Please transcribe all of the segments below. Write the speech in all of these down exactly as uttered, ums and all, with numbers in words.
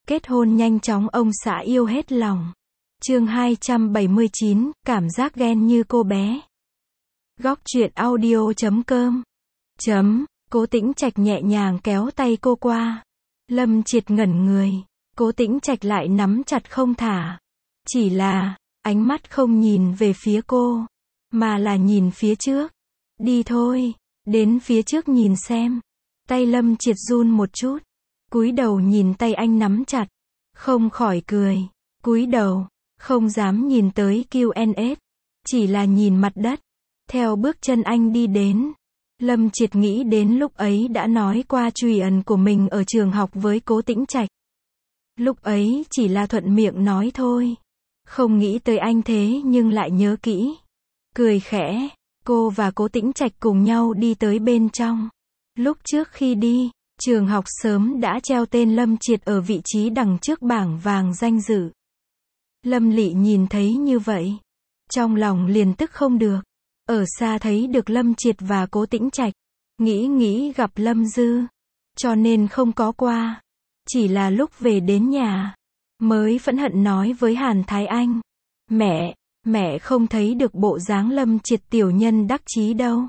Kết hôn nhanh chóng ông xã yêu hết lòng. Chương hai trăm bảy mươi chín, cảm giác ghen như cô bé. Góc truyện audio chấm com. Chấm, Cố Tĩnh Trạch nhẹ nhàng kéo tay cô qua. Lâm Triệt ngẩn người. Cố Tĩnh Trạch lại nắm chặt không thả. Chỉ là, ánh mắt không nhìn về phía cô, mà là nhìn phía trước. Đi thôi, đến phía trước nhìn xem. Tay Lâm Triệt run một chút. Cúi đầu nhìn tay anh nắm chặt. Không khỏi cười. Cúi đầu, không dám nhìn tới quy en ét. Chỉ là nhìn mặt đất. Theo bước chân anh đi đến. Lâm Triệt nghĩ đến lúc ấy đã nói qua trùy ẩn của mình ở trường học với Cố Tĩnh Trạch. Lúc ấy chỉ là thuận miệng nói thôi. Không nghĩ tới anh thế nhưng lại nhớ kỹ. Cười khẽ, cô và Cố Tĩnh Trạch cùng nhau đi tới bên trong. Lúc trước khi đi, trường học sớm đã treo tên Lâm Triệt ở vị trí đằng trước bảng vàng danh dự. Lâm Lị nhìn thấy như vậy, trong lòng liền tức không được. Ở xa thấy được Lâm Triệt và Cố Tĩnh Trạch, nghĩ nghĩ gặp Lâm Dư, cho nên không có qua. Chỉ là lúc về đến nhà, mới phẫn hận nói với Hàn Thái Anh. Mẹ, mẹ không thấy được bộ dáng Lâm Triệt tiểu nhân đắc chí đâu.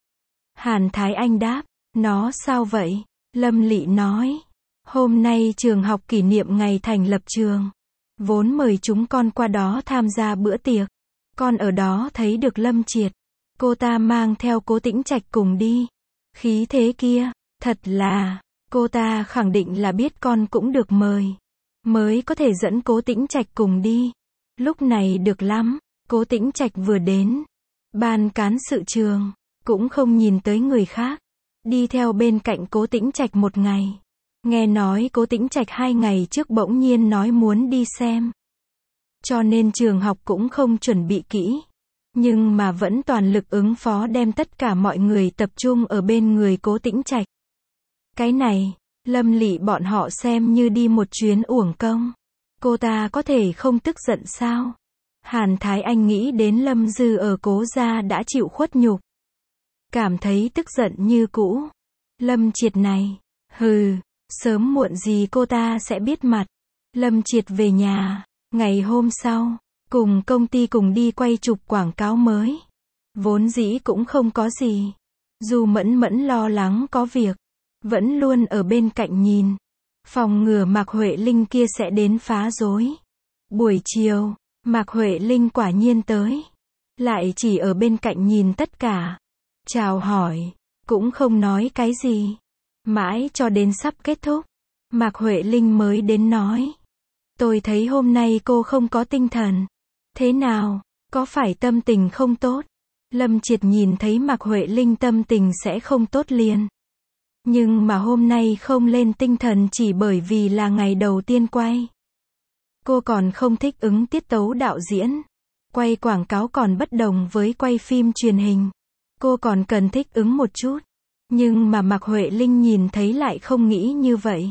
Hàn Thái Anh đáp, nó sao vậy? Lâm Lị nói, hôm nay trường học kỷ niệm ngày thành lập trường. Vốn mời chúng con qua đó tham gia bữa tiệc. Con ở đó thấy được Lâm Triệt. Cô ta mang theo Cố Tĩnh Trạch cùng đi. Khí thế kia, thật là, cô ta khẳng định là biết con cũng được mời. Mới có thể dẫn Cố Tĩnh Trạch cùng đi. Lúc này được lắm, Cố Tĩnh Trạch vừa đến. Ban cán sự trường, cũng không nhìn tới người khác. Đi theo bên cạnh Cố Tĩnh Trạch một ngày. Nghe nói Cố Tĩnh Trạch hai ngày trước bỗng nhiên nói muốn đi xem. Cho nên trường học cũng không chuẩn bị kỹ. Nhưng mà vẫn toàn lực ứng phó đem tất cả mọi người tập trung ở bên người Cố Tĩnh Trạch. Cái này, Lâm Lị bọn họ xem như đi một chuyến uổng công. Cô ta có thể không tức giận sao? Hàn Thái Anh nghĩ đến Lâm Dư ở Cố gia đã chịu khuất nhục. Cảm thấy tức giận như cũ. Lâm Triệt này, hừ, sớm muộn gì cô ta sẽ biết mặt. Lâm Triệt về nhà, ngày hôm sau, cùng công ty cùng đi quay chụp quảng cáo mới. Vốn dĩ cũng không có gì. Dù Mẫn Mẫn lo lắng có việc, vẫn luôn ở bên cạnh nhìn. Phòng ngừa Mạc Huệ Linh kia sẽ đến phá rối. Buổi chiều, Mạc Huệ Linh quả nhiên tới. Lại chỉ ở bên cạnh nhìn tất cả. Chào hỏi, cũng không nói cái gì. Mãi cho đến sắp kết thúc, Mạc Huệ Linh mới đến nói. Tôi thấy hôm nay cô không có tinh thần. Thế nào, có phải tâm tình không tốt? Lâm Triệt nhìn thấy Mạc Huệ Linh tâm tình sẽ không tốt liền. Nhưng mà hôm nay không lên tinh thần chỉ bởi vì là ngày đầu tiên quay. Cô còn không thích ứng tiết tấu đạo diễn. Quay quảng cáo còn bất đồng với quay phim truyền hình. Cô còn cần thích ứng một chút. Nhưng mà Mạc Huệ Linh nhìn thấy lại không nghĩ như vậy.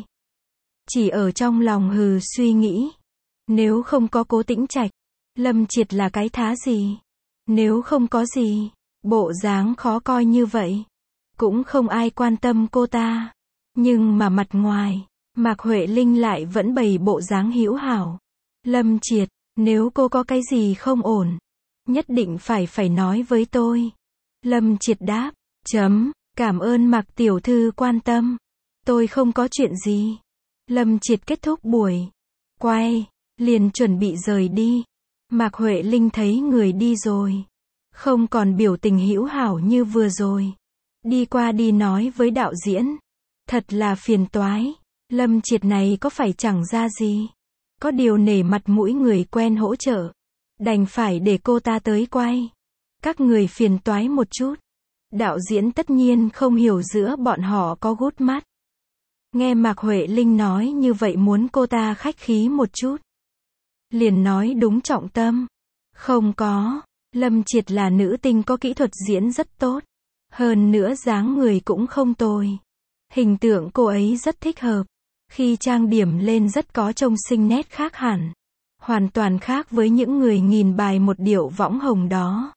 Chỉ ở trong lòng hừ suy nghĩ. Nếu không có Cố Tĩnh Trạch, Lâm Triệt là cái thá gì? Nếu không có gì, bộ dáng khó coi như vậy, cũng không ai quan tâm cô ta. Nhưng mà mặt ngoài, Mạc Huệ Linh lại vẫn bày bộ dáng hữu hảo. Lâm Triệt, nếu cô có cái gì không ổn, nhất định phải phải nói với tôi. Lâm Triệt đáp, chấm, cảm ơn Mạc tiểu thư quan tâm. Tôi không có chuyện gì. Lâm Triệt kết thúc buổi quay, liền chuẩn bị rời đi. Mạc Huệ Linh thấy người đi rồi, không còn biểu tình hữu hảo như vừa rồi. Đi qua đi nói với đạo diễn, thật là phiền toái. Lâm Triệt này có phải chẳng ra gì. Có điều nể mặt mũi người quen hỗ trợ, đành phải để cô ta tới quay. Các người phiền toái một chút. Đạo diễn tất nhiên không hiểu giữa bọn họ có gút mắt. Nghe Mạc Huệ Linh nói như vậy muốn cô ta khách khí một chút. Liền nói đúng trọng tâm. Không có, Lâm Triệt là nữ tinh có kỹ thuật diễn rất tốt. Hơn nữa dáng người cũng không tồi. Hình tượng cô ấy rất thích hợp. Khi trang điểm lên rất có trông xinh nét khác hẳn. Hoàn toàn khác với những người nghìn bài một điệu võng hồng đó.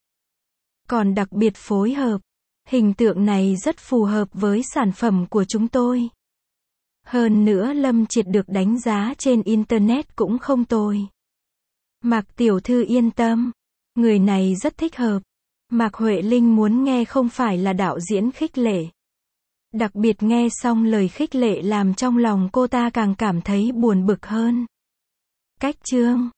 Còn đặc biệt phối hợp. Hình tượng này rất phù hợp với sản phẩm của chúng tôi. Hơn nữa Lâm Triệt được đánh giá trên Internet cũng không tồi. Mạc tiểu thư yên tâm. Người này rất thích hợp. Mạc Huệ Linh muốn nghe không phải là đạo diễn khích lệ. Đặc biệt nghe xong lời khích lệ làm trong lòng cô ta càng cảm thấy buồn bực hơn. Cách chương